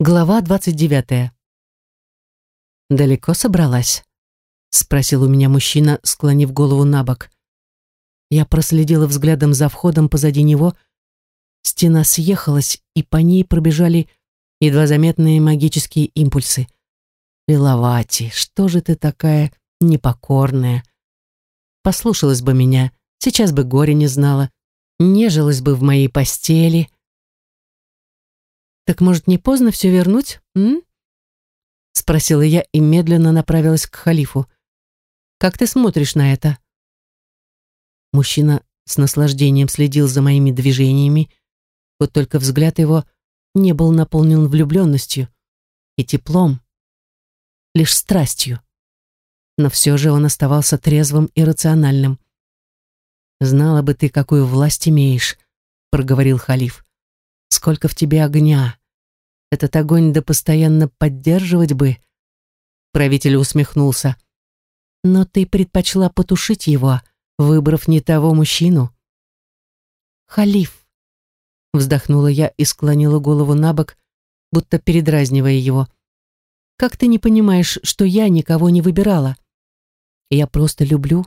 Глава 29. «Далеко собралась?» — спросил у меня мужчина, склонив голову на бок. Я проследила взглядом за входом позади него. Стена съехалась, и по ней пробежали едва заметные магические импульсы. «Лиловати, что же ты такая непокорная? Послушалась бы меня, сейчас бы горя не знала, нежилась бы в моей постели». «Так, может, не поздно все вернуть, м?» — спросила я и медленно направилась к халифу. «Как ты смотришь на это?» Мужчина с наслаждением следил за моими движениями, вот только взгляд его не был наполнен влюбленностью и теплом, лишь страстью. Но все же он оставался трезвым и рациональным. «Знала бы ты, какую власть имеешь», — проговорил халиф. «Сколько в тебе огня! Этот огонь да постоянно поддерживать бы!» Правитель усмехнулся. «Но ты предпочла потушить его, выбрав не того мужчину». «Халиф!» — вздохнула я и склонила голову на бок, будто передразнивая его. «Как ты не понимаешь, что я никого не выбирала? Я просто люблю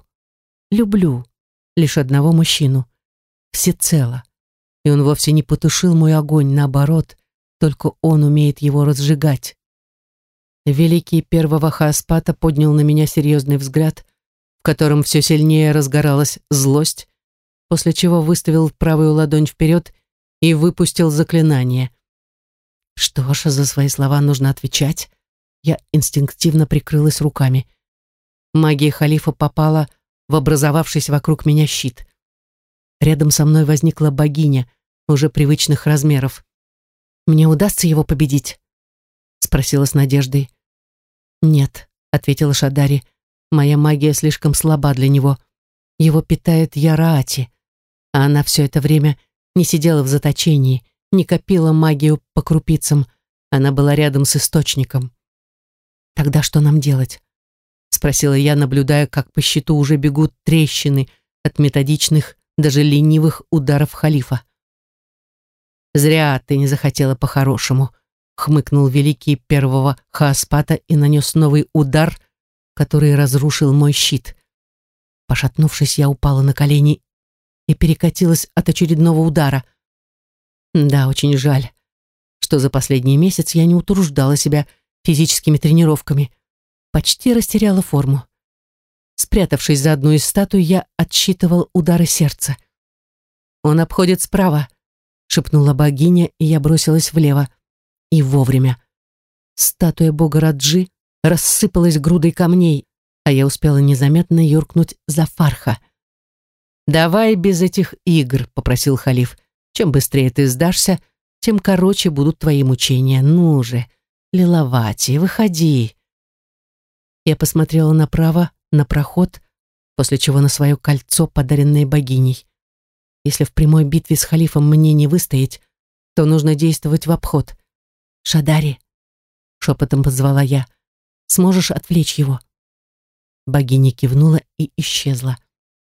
лишь одного мужчину, всецело. И он вовсе не потушил мой огонь, наоборот, только он умеет его разжигать». Великий первого Хааспата поднял на меня серьезный взгляд, в котором все сильнее разгоралась злость, после чего выставил правую ладонь вперед и выпустил заклинание. Что ж, за свои слова нужно отвечать. Я инстинктивно прикрылась руками. Магия халифа попала в образовавшийся вокруг меня щит. Рядом со мной возникла богиня, уже привычных размеров. «Мне удастся его победить?» — спросила с надеждой. «Нет», — ответила Шадари, — «моя магия слишком слаба для него. Его питает Яраати, а она все это время не сидела в заточении, не копила магию по крупицам, она была рядом с источником». «Тогда что нам делать?» — спросила я, наблюдая, как по щиту уже бегут трещины от методичных, даже ленивых ударов халифа. «Зря ты не захотела по-хорошему», — хмыкнул великий первого Хааспата и нанес новый удар, который разрушил мой щит. Пошатнувшись, я упала на колени и перекатилась от очередного удара. Да, очень жаль, что за последний месяц я не утруждала себя физическими тренировками. Почти растеряла форму. Спрятавшись за одну из статуй, я отсчитывал удары сердца. «Он обходит справа», — шепнула богиня, и я бросилась влево. И вовремя. Статуя бога Раджи рассыпалась грудой камней, а я успела незаметно юркнуть за Фарха. «Давай без этих игр», — попросил халиф. «Чем быстрее ты сдашься, тем короче будут твои мучения. Ну же, Лиловати, выходи». Я посмотрела направо, на проход, после чего на свое кольцо, подаренное богиней. Если в прямой битве с халифом мне не выстоять, то нужно действовать в обход. «Шадари», — шепотом позвала я, — «сможешь отвлечь его?» Богиня кивнула и исчезла.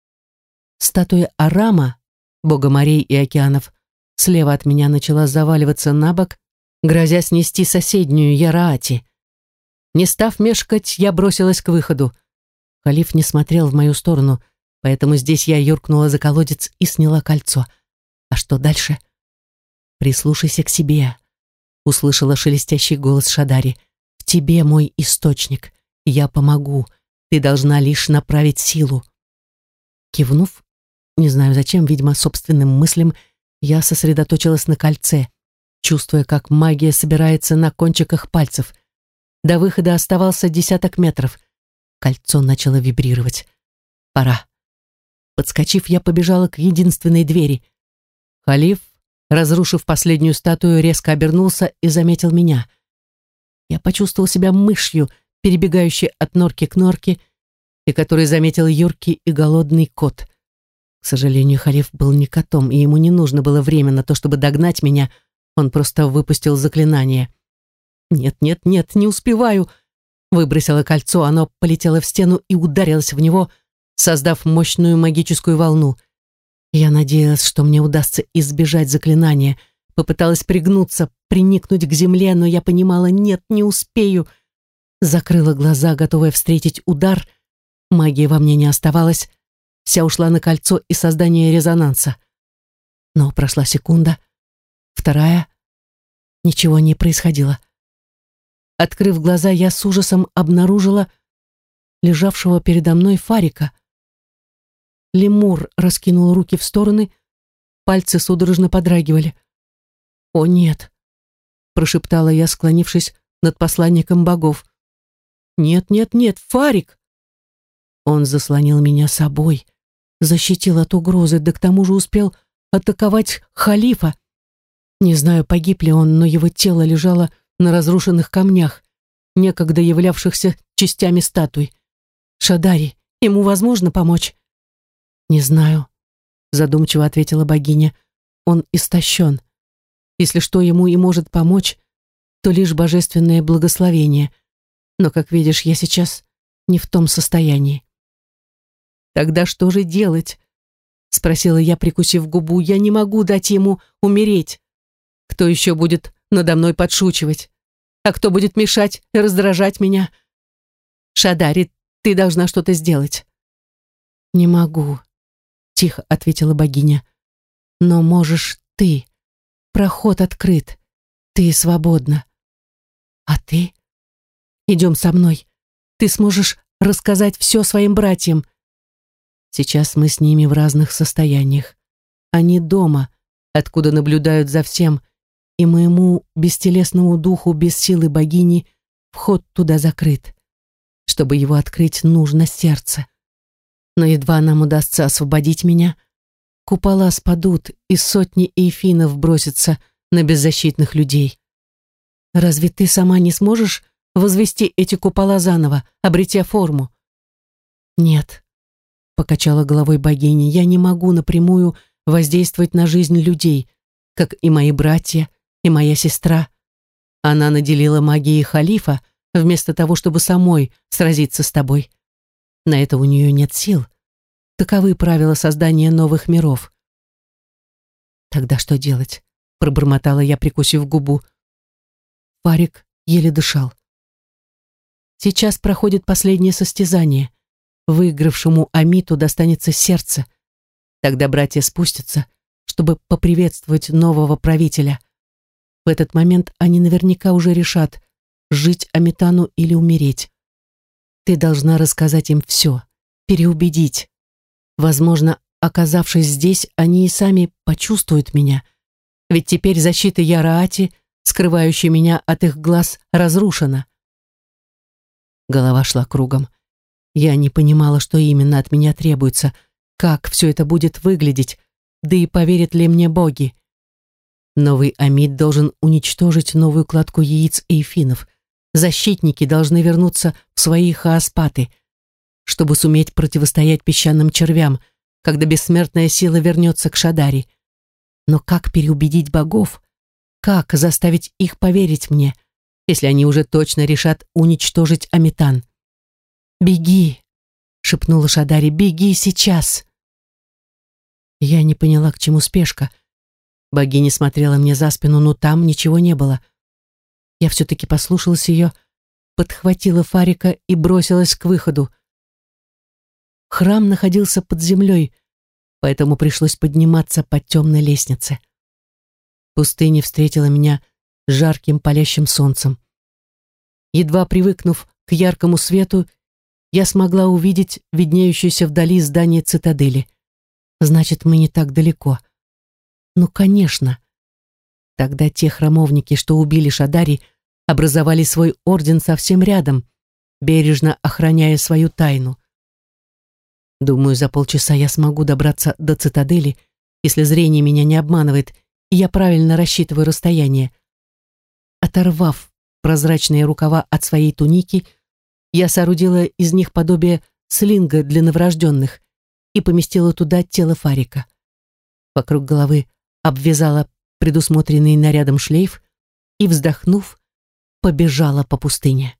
Статуя Арама, бога морей и океанов, слева от меня начала заваливаться на бок, грозя снести соседнюю Яраати. Не став мешкать, я бросилась к выходу. Халиф не смотрел в мою сторону, поэтому здесь я юркнула за колодец и сняла кольцо. А что дальше? «Прислушайся к себе», — услышала шелестящий голос Шадари. «В тебе мой источник. Я помогу. Ты должна лишь направить силу». Кивнув, не знаю зачем, видимо, собственным мыслям, я сосредоточилась на кольце, чувствуя, как магия собирается на кончиках пальцев. До выхода оставался 10 метров. Кольцо начало вибрировать. Пора. Подскочив, я побежала к единственной двери. Халиф, разрушив последнюю статую, резко обернулся и заметил меня. Я почувствовал себя мышью, перебегающей от норки к норке, и который заметил юркий и голодный кот. К сожалению, халиф был не котом, и ему не нужно было время на то, чтобы догнать меня. Он просто выпустил заклинание. «Нет, нет, нет, не успеваю!» Выбросила кольцо, оно полетело в стену и ударилось в него, создав мощную магическую волну. Я надеялась, что мне удастся избежать заклинания, Попыталась пригнуться, приникнуть к земле, но я понимала, нет, не успею. Закрыла глаза, готовая встретить удар. Магии во мне не оставалось. Вся ушла на кольцо и создание резонанса. Но прошла секунда, вторая. Ничего не происходило. Открыв глаза, я с ужасом обнаружила лежавшего передо мной Фарика. Лемур раскинул руки в стороны, пальцы судорожно подрагивали. «О, нет!» — прошептала я, склонившись над посланником богов. «Нет, нет, нет, Фарик!» Он заслонил меня собой, защитил от угрозы, да к тому же успел атаковать халифа. Не знаю, погиб ли он, но его тело лежало на разрушенных камнях, некогда являвшихся частями статуй. «Шадари, ему возможно помочь?» «Не знаю», — задумчиво ответила богиня. «Он истощен. Если что ему и может помочь, то лишь божественное благословение. Но, как видишь, я сейчас не в том состоянии». «Тогда что же делать?» — спросила я, прикусив губу. «Я не могу дать ему умереть. Кто еще будет надо мной подшучивать? А кто будет мешать и раздражать меня? Шадари, ты должна что-то сделать». «Не могу», — тихо ответила богиня. «Но можешь ты. Проход открыт. Ты свободна. А ты? Идем со мной. Ты сможешь рассказать все своим братьям. Сейчас мы с ними в разных состояниях. Они дома, откуда наблюдают за всем, и моему бестелесному духу без силы богини вход туда закрыт. Чтобы его открыть, нужно сердце. Но едва нам удастся освободить меня, купола спадут, и сотни эйфинов бросятся на беззащитных людей. Разве ты сама не сможешь возвести эти купола заново, обретя форму?» «Нет», — покачала головой богиня, — «я не могу напрямую воздействовать на жизнь людей, как и мои братья, и моя сестра. Она наделила магией халифа, вместо того, чтобы самой сразиться с тобой. На это у нее нет сил. Таковы правила создания новых миров». «Тогда что делать?» — пробормотала я, прикусив губу. Фарик еле дышал. «Сейчас проходит последнее состязание. Выигравшему Амиту достанется сердце. Тогда братья спустятся, чтобы поприветствовать нового правителя. В этот момент они наверняка уже решат, жить Амитану или умереть. Ты должна рассказать им все, переубедить. Возможно, оказавшись здесь, они и сами почувствуют меня. Ведь теперь защита Яраати, скрывающая меня от их глаз, разрушена». Голова шла кругом. Я не понимала, что именно от меня требуется, как все это будет выглядеть, да и поверят ли мне боги. Новый Амид должен уничтожить новую кладку яиц эйфинов. Защитники должны вернуться в свои хааспаты, чтобы суметь противостоять песчаным червям, когда бессмертная сила вернется к Шадари. Но как переубедить богов? Как заставить их поверить мне, если они уже точно решат уничтожить Амитан? «Беги!» — шепнула Шадари. «Беги сейчас!» Я не поняла, к чему спешка. Богиня смотрела мне за спину, но там ничего не было. Я все-таки послушалась ее, подхватила Фарика и бросилась к выходу. Храм находился под землей, поэтому пришлось подниматься по темной лестнице. Пустыня встретила меня жарким палящим солнцем. Едва привыкнув к яркому свету, я смогла увидеть виднеющееся вдали здание цитадели. Значит, мы не так далеко. Ну, конечно. Тогда те храмовники, что убили Шадари, образовали свой орден совсем рядом, бережно охраняя свою тайну. Думаю, за полчаса я смогу добраться до цитадели, если зрение меня не обманывает, и я правильно рассчитываю расстояние. Оторвав прозрачные рукава от своей туники, я соорудила из них подобие слинга для новорожденных и поместила туда тело Фарика. Вокруг головы обвязала предусмотренный нарядом шлейф и, вздохнув, побежала по пустыне.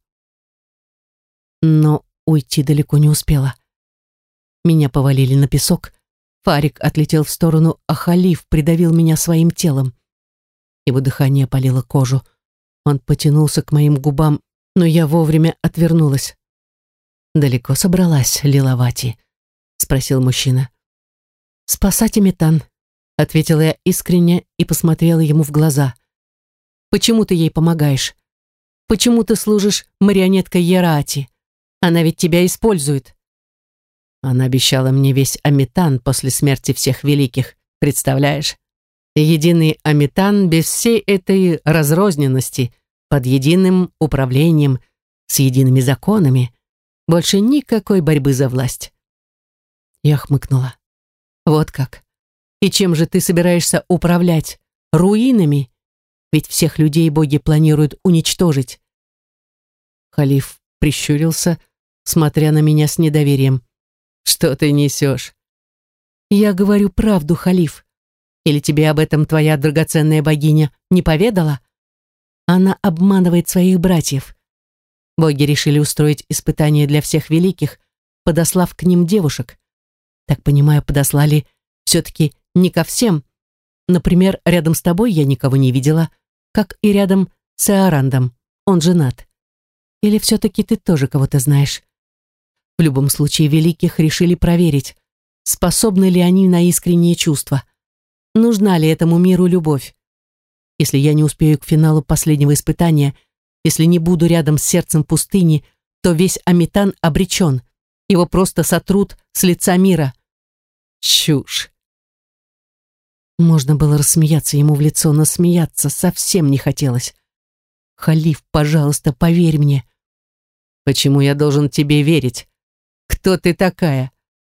Но уйти далеко не успела. Меня повалили на песок, Фарик отлетел в сторону, а халиф придавил меня своим телом. Его дыхание опалило кожу. Он потянулся к моим губам, но я вовремя отвернулась. «Далеко собралась, Лиловати?» — спросил мужчина. «Спасать Аметан», — ответила я искренне и посмотрела ему в глаза. «Почему ты ей помогаешь? Почему ты служишь марионеткой Яраати? Она ведь тебя использует». Она обещала мне весь Аметан после смерти всех великих, представляешь? Единый Аметан без всей этой разрозненности, под единым управлением, с едиными законами. Больше никакой борьбы за власть. Я хмыкнула. Вот как. И чем же ты собираешься управлять? Руинами? Ведь всех людей боги планируют уничтожить. Халиф прищурился, смотря на меня с недоверием. Что ты несешь? Я говорю правду, Халиф. Или тебе об этом твоя драгоценная богиня не поведала? Она обманывает своих братьев. Боги решили устроить испытание для всех великих, подослав к ним девушек. Так понимаю, подослали все-таки не ко всем. Например, рядом с тобой я никого не видела, как и рядом с Эарандом. Он женат. Или все-таки ты тоже кого-то знаешь? В любом случае, великих решили проверить, способны ли они на искренние чувства. Нужна ли этому миру любовь? Если я не успею к финалу последнего испытания, если не буду рядом с сердцем пустыни, то весь Аметан обречен. Его просто сотрут с лица мира. Чушь. Можно было рассмеяться ему в лицо, но смеяться совсем не хотелось. Халиф, пожалуйста, поверь мне. Почему я должен тебе верить? Кто ты такая?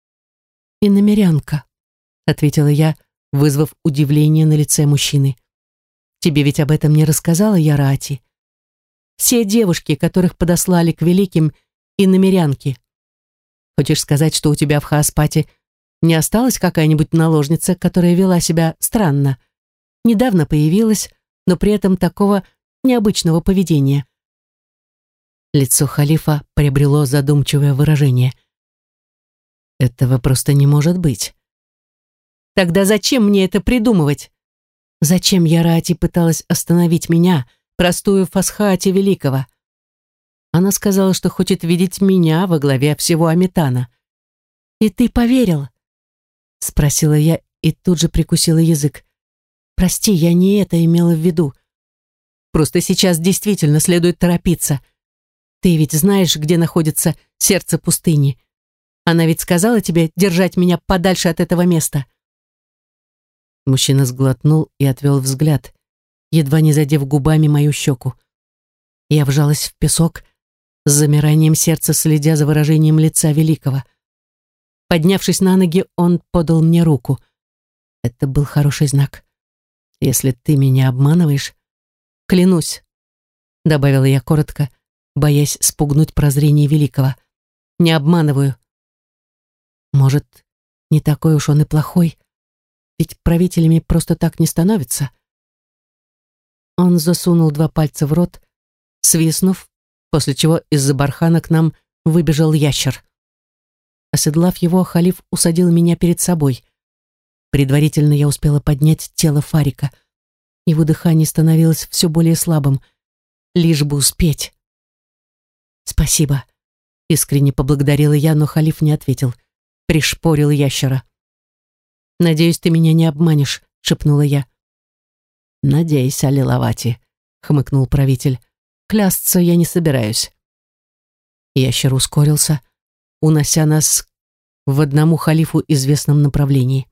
Иномерянка, ответила я, вызвав удивление на лице мужчины. Тебе ведь об этом не рассказала Яраати? Все девушки, которых подослали к великим, иномерянки. Хочешь сказать, что у тебя в Хааспате не осталась какая-нибудь наложница, которая вела себя странно? Недавно появилась, но при этом такого необычного поведения. Лицо халифа приобрело задумчивое выражение. Этого просто не может быть. Тогда зачем мне это придумывать? Зачем Яраати пыталась остановить меня, простую Фасхаати Великого? Она сказала, что хочет видеть меня во главе всего Аметана. «И ты поверил?» — спросила я и тут же прикусила язык. «Прости, я не это имела в виду. Просто сейчас действительно следует торопиться. Ты ведь знаешь, где находится сердце пустыни. Она ведь сказала тебе держать меня подальше от этого места». Мужчина сглотнул и отвел взгляд, едва не задев губами мою щеку. Я вжалась в песок, с замиранием сердца следя за выражением лица Великого. Поднявшись на ноги, он подал мне руку. Это был хороший знак. «Если ты меня обманываешь, клянусь», — добавила я коротко, боясь спугнуть прозрение Великого. «Не обманываю». Может, не такой уж он и плохой, ведь правителями просто так не становятся. Он засунул 2 пальца в рот, свистнув, после чего из-за бархана к нам выбежал ящер. Оседлав его, халиф усадил меня перед собой. Предварительно я успела поднять тело Фарика. Его дыхание становилось все более слабым, лишь бы успеть. «Спасибо», — искренне поблагодарила я, но халиф не ответил. Пришпорил ящера. «Надеюсь, ты меня не обманешь», — шепнула я. «Надейся, Лиловати», — хмыкнул правитель. «Клясться я не собираюсь». Ящер ускорился, унося нас в одному халифу известном направлении.